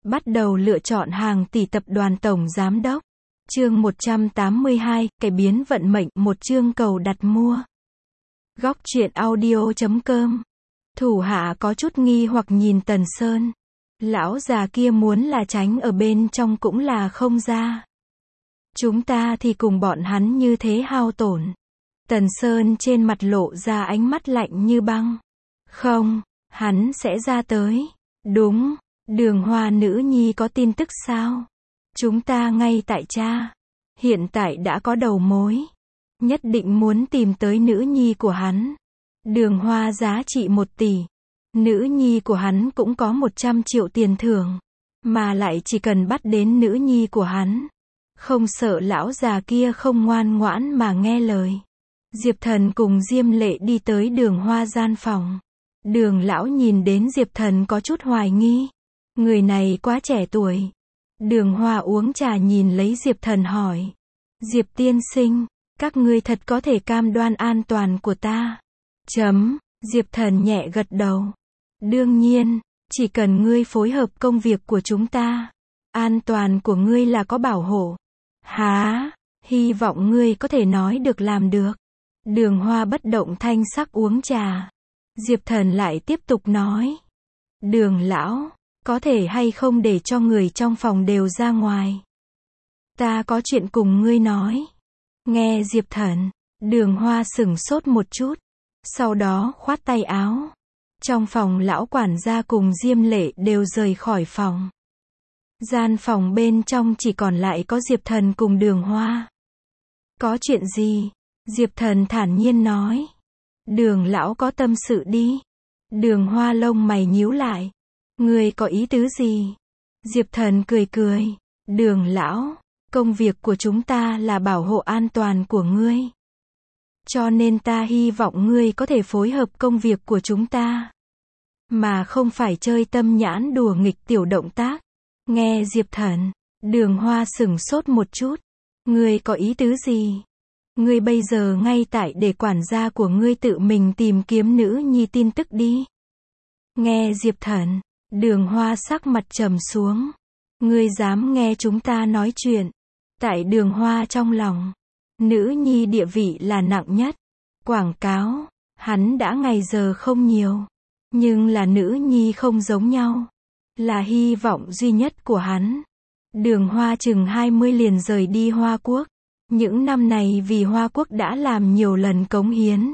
Bắt đầu lựa chọn hàng tỷ tập đoàn tổng giám đốc. Chương 182, cải biến vận mệnh, một chương cầu đặt mua. Góc truyện audio.com. Thủ hạ có chút nghi hoặc nhìn Tần Sơn. Lão già kia muốn là tránh ở bên trong cũng là không ra. Chúng ta thì cùng bọn hắn như thế hao tổn. Tần Sơn trên mặt lộ ra ánh mắt lạnh như băng. Không, hắn sẽ ra tới. Đúng, Đường Hoa nữ nhi có tin tức sao? Chúng ta ngay tại cha. Hiện tại đã có đầu mối. Nhất định muốn tìm tới nữ nhi của hắn. Đường Hoa giá trị 1 tỷ. Nữ nhi của hắn cũng có 100 triệu tiền thưởng. Mà lại chỉ cần bắt đến nữ nhi của hắn. Không sợ lão già kia không ngoan ngoãn mà nghe lời. Diệp Thần cùng Diêm Lệ đi tới Đường Hoa gian phòng. Đường lão nhìn đến Diệp Thần có chút hoài nghi. Người này quá trẻ tuổi. Đường Hoa uống trà nhìn lấy Diệp Thần hỏi. Diệp tiên sinh, các ngươi thật có thể cam đoan an toàn của ta? Diệp Thần nhẹ gật đầu. Đương nhiên, chỉ cần ngươi phối hợp công việc của chúng ta. An toàn của ngươi là có bảo hộ. Hả? Hy vọng ngươi có thể nói được làm được. Đường Hoa bất động thanh sắc uống trà. Diệp Thần lại tiếp tục nói. Đường lão, có thể hay không để cho người trong phòng đều ra ngoài? Ta có chuyện cùng ngươi nói. Nghe Diệp Thần, Đường Hoa sửng sốt một chút. Sau đó khoát tay áo. Trong phòng lão quản gia cùng Diêm Lệ đều rời khỏi phòng. Gian phòng bên trong chỉ còn lại có Diệp Thần cùng Đường Hoa. Có chuyện gì? Diệp Thần thản nhiên nói. Đường lão có tâm sự đi. Đường Hoa lông mày nhíu lại. Ngươi có ý tứ gì? Diệp Thần cười cười. Đường lão, công việc của chúng ta là bảo hộ an toàn của ngươi. Cho nên ta hy vọng ngươi có thể phối hợp công việc của chúng ta. Mà không phải chơi tâm nhãn đùa nghịch tiểu động tác. Nghe Diệp Thần, Đường Hoa sửng sốt một chút. Ngươi có ý tứ gì? Ngươi bây giờ ngay tại để quản gia của ngươi tự mình tìm kiếm nữ nhi tin tức đi. Nghe Diệp Thần, Đường Hoa sắc mặt trầm xuống. Ngươi dám nghe chúng ta nói chuyện? Tại Đường Hoa trong lòng, nữ nhi địa vị là nặng nhất. Quảng cáo, hắn đã ngày giờ không nhiều. Nhưng là nữ nhi không giống nhau. Là hy vọng duy nhất của hắn. Đường Hoa chừng 20 liền rời đi Hoa Quốc. Những năm này vì Hoa Quốc đã làm nhiều lần cống hiến.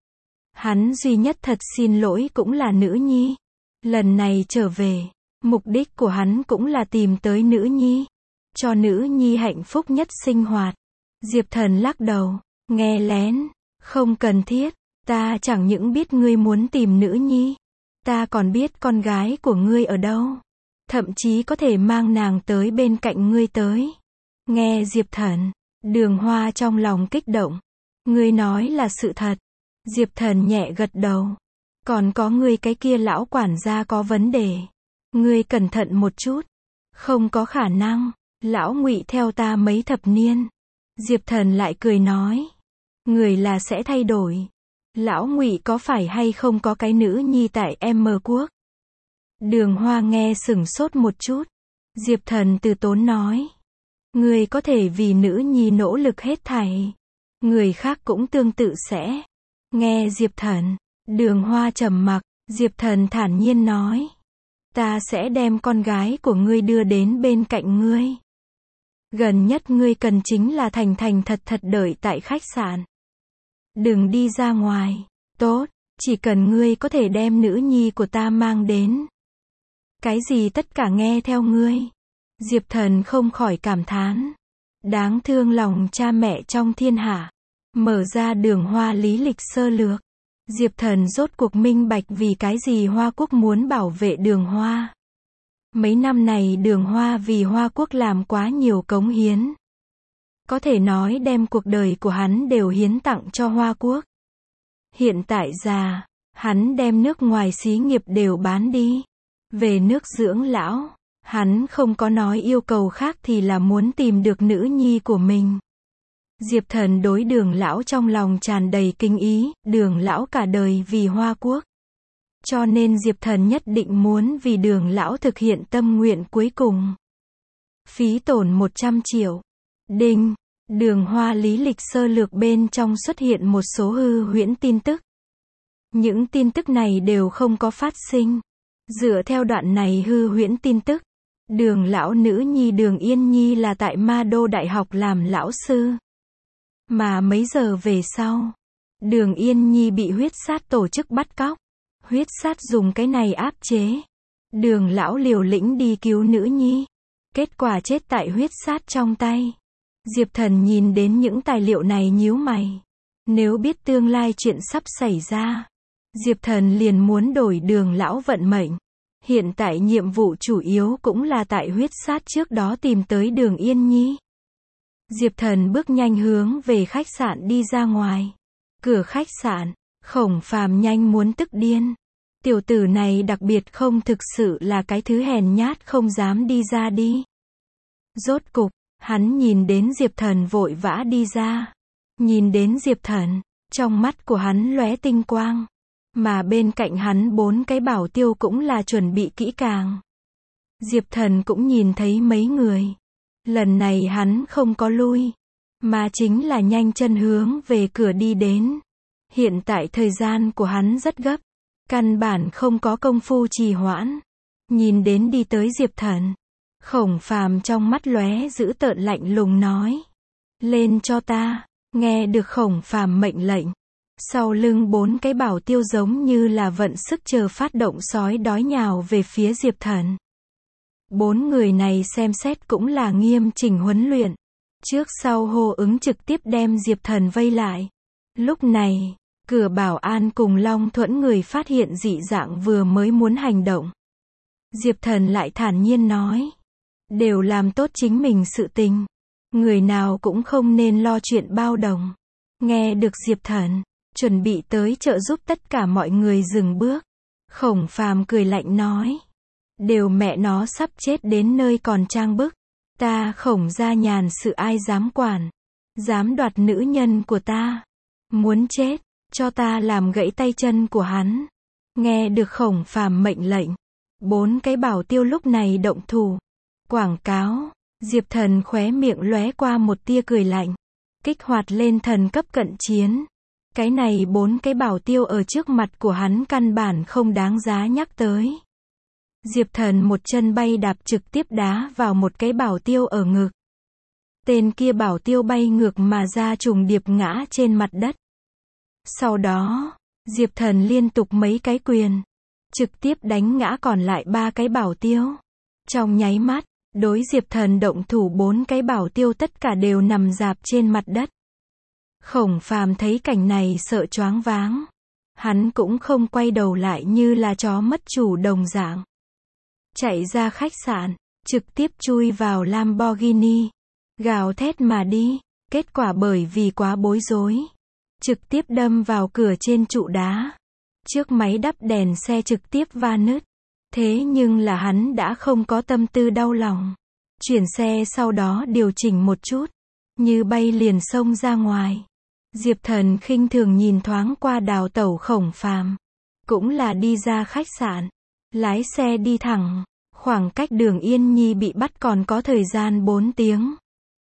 Hắn duy nhất thật xin lỗi cũng là nữ nhi. Lần này trở về, mục đích của hắn cũng là tìm tới nữ nhi. Cho nữ nhi hạnh phúc nhất sinh hoạt. Diệp Thần lắc đầu, nghe lén, không cần thiết. Ta chẳng những biết ngươi muốn tìm nữ nhi. Ta còn biết con gái của ngươi ở đâu. Thậm chí có thể mang nàng tới bên cạnh ngươi tới. Nghe Diệp Thần, Đường Hoa trong lòng kích động. Ngươi nói là sự thật. Diệp Thần nhẹ gật đầu. Còn có ngươi cái kia lão quản gia có vấn đề. Ngươi cẩn thận một chút. Không có khả năng. Lão Ngụy theo ta mấy thập niên. Diệp Thần lại cười nói. Người là sẽ thay đổi. Lão Ngụy có phải hay không có cái nữ nhi tại M Quốc? Đường Hoa nghe sửng sốt một chút. Diệp Thần từ tốn nói. Người có thể vì nữ nhi nỗ lực hết thảy. Người khác cũng tương tự sẽ. Nghe Diệp Thần, Đường Hoa trầm mặc. Diệp Thần thản nhiên nói. Ta sẽ đem con gái của ngươi đưa đến bên cạnh ngươi. Gần nhất ngươi cần chính là thành thành thật thật đợi tại khách sạn. Đừng đi ra ngoài. Tốt, chỉ cần ngươi có thể đem nữ nhi của ta mang đến. Cái gì tất cả nghe theo ngươi. Diệp Thần không khỏi cảm thán. Đáng thương lòng cha mẹ trong thiên hạ. Mở ra Đường Hoa lý lịch sơ lược. Diệp Thần rốt cuộc minh bạch vì cái gì Hoa Quốc muốn bảo vệ Đường Hoa. Mấy năm này Đường Hoa vì Hoa Quốc làm quá nhiều cống hiến. Có thể nói đem cuộc đời của hắn đều hiến tặng cho Hoa Quốc. Hiện tại già, hắn đem nước ngoài xí nghiệp đều bán đi. Về nước dưỡng lão, hắn không có nói yêu cầu khác thì là muốn tìm được nữ nhi của mình. Diệp Thần đối Đường lão trong lòng tràn đầy kính ý. Đường lão cả đời vì Hoa Quốc. Cho nên Diệp Thần nhất định muốn vì Đường lão thực hiện tâm nguyện cuối cùng. Phí tổn 100 triệu. Đinh, Đường Hoa lý lịch sơ lược bên trong xuất hiện một số hư huyễn tin tức. Những tin tức này đều không có phát sinh. Dựa theo đoạn này hư huyễn tin tức, Đường lão nữ nhi Đường Yên Nhi là tại Ma Đô Đại học làm lão sư. Mà mấy giờ về sau, Đường Yên Nhi bị huyết sát tổ chức bắt cóc. Huyết sát dùng cái này áp chế. Đường lão liều lĩnh đi cứu nữ nhi. Kết quả chết tại huyết sát trong tay. Diệp Thần nhìn đến những tài liệu này nhíu mày. Nếu biết tương lai chuyện sắp xảy ra, Diệp Thần liền muốn đổi Đường lão vận mệnh. Hiện tại nhiệm vụ chủ yếu cũng là tại huyết sát trước đó tìm tới Đường Yên Nhi. Diệp Thần bước nhanh hướng về khách sạn đi ra ngoài. Cửa khách sạn, Khổng Phàm nhanh muốn tức điên. Tiểu tử này đặc biệt không thực sự là cái thứ hèn nhát không dám đi ra đi. Rốt cục, hắn nhìn đến Diệp Thần vội vã đi ra. Nhìn đến Diệp Thần, trong mắt của hắn lóe tinh quang. Mà bên cạnh hắn 4 cái bảo tiêu cũng là chuẩn bị kỹ càng. Diệp Thần cũng nhìn thấy mấy người. Lần này hắn không có lui, mà chính là nhanh chân hướng về cửa đi đến. Hiện tại thời gian của hắn rất gấp, căn bản không có công phu trì hoãn. Nhìn đến đi tới Diệp Thần, Khổng Phàm trong mắt lóe dữ tợn lạnh lùng nói: "Lên cho ta." Nghe được Khổng Phàm mệnh lệnh, sau lưng 4 cái bảo tiêu giống như là vận sức chờ phát động sói đói nhào về phía Diệp Thần. 4 người này xem xét cũng là nghiêm chỉnh huấn luyện. Trước sau hô ứng trực tiếp đem Diệp Thần vây lại. Lúc này, cửa bảo an cùng Long Thuẫn người phát hiện dị dạng vừa mới muốn hành động. Diệp Thần lại thản nhiên nói: "Đều làm tốt chính mình sự tình. Người nào cũng không nên lo chuyện bao đồng." Nghe được Diệp Thần chuẩn bị tới trợ giúp tất cả mọi người dừng bước. Khổng Phàm cười lạnh nói: "Đều mẹ nó sắp chết đến nơi còn trang bức. Ta Khổng gia nhàn sự ai dám quản. Dám đoạt nữ nhân của ta. Muốn chết, cho ta làm gãy tay chân của hắn." Nghe được Khổng Phàm mệnh lệnh, 4 cái bảo tiêu lúc này động thủ. Quảng cáo, Diệp Thần khóe miệng lóe qua một tia cười lạnh. Kích hoạt lên thần cấp cận chiến. Cái này 4 cái bảo tiêu ở trước mặt của hắn căn bản không đáng giá nhắc tới. Diệp Thần một chân bay đạp trực tiếp đá vào một cái bảo tiêu ở ngực. Tên kia bảo tiêu bay ngược mà ra trùng điệp ngã trên mặt đất. Sau đó, Diệp Thần liên tục mấy cái quyền, trực tiếp đánh ngã còn lại 3 cái bảo tiêu. Trong nháy mắt, đối Diệp Thần động thủ 4 cái bảo tiêu tất cả đều nằm rạp trên mặt đất. Khổng Phàm thấy cảnh này sợ choáng váng. Hắn cũng không quay đầu lại như là chó mất chủ đồng dạng. Chạy ra khách sạn, trực tiếp chui vào Lamborghini, gào thét mà đi. Kết quả bởi vì quá bối rối, trực tiếp đâm vào cửa trên trụ đá. Trước máy đắp đèn xe trực tiếp va nứt. Thế nhưng là hắn đã không có tâm tư đau lòng. Chuyển xe sau đó điều chỉnh một chút, như bay liền xông ra ngoài. Diệp Thần khinh thường nhìn thoáng qua đào tẩu Khổng Phàm, cũng là đi ra khách sạn, lái xe đi thẳng. Khoảng cách Đường Yên Nhi bị bắt còn có thời gian 4 tiếng.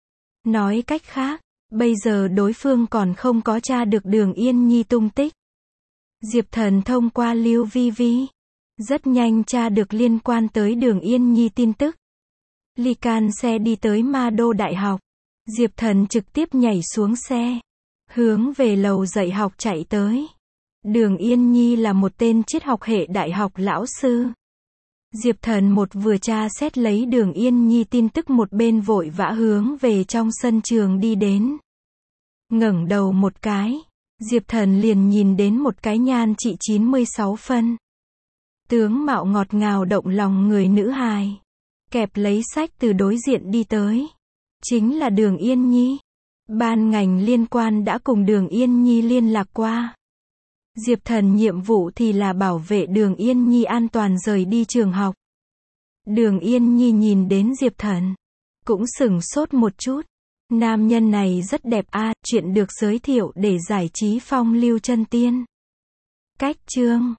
Nói cách khác, bây giờ đối phương còn không có tra được Đường Yên Nhi tung tích. Diệp Thần thông qua Lưu Vi Vi, rất nhanh tra được liên quan tới Đường Yên Nhi tin tức. Ly can xe đi tới Ma Đô Đại học. Diệp Thần trực tiếp nhảy xuống xe, hướng về lầu dạy học chạy tới. Đường Yên Nhi là một tên triết học hệ đại học lão sư. Diệp Thần một vừa tra xét lấy Đường Yên Nhi tin tức một bên vội vã hướng về trong sân trường đi đến. Ngẩng đầu một cái, Diệp Thần liền nhìn đến một cái nhan trị 96 phân. Tướng mạo ngọt ngào động lòng người nữ hài. Kẹp lấy sách từ đối diện đi tới. Chính là Đường Yên Nhi. Ban ngành liên quan đã cùng Đường Yên Nhi liên lạc qua. Diệp Thần nhiệm vụ thì là bảo vệ Đường Yên Nhi an toàn rời đi trường học. Đường Yên Nhi nhìn đến Diệp Thần, cũng sửng sốt một chút. Nam nhân này rất đẹp a, chuyện được giới thiệu để giải trí phong lưu chân tiên. Cách chương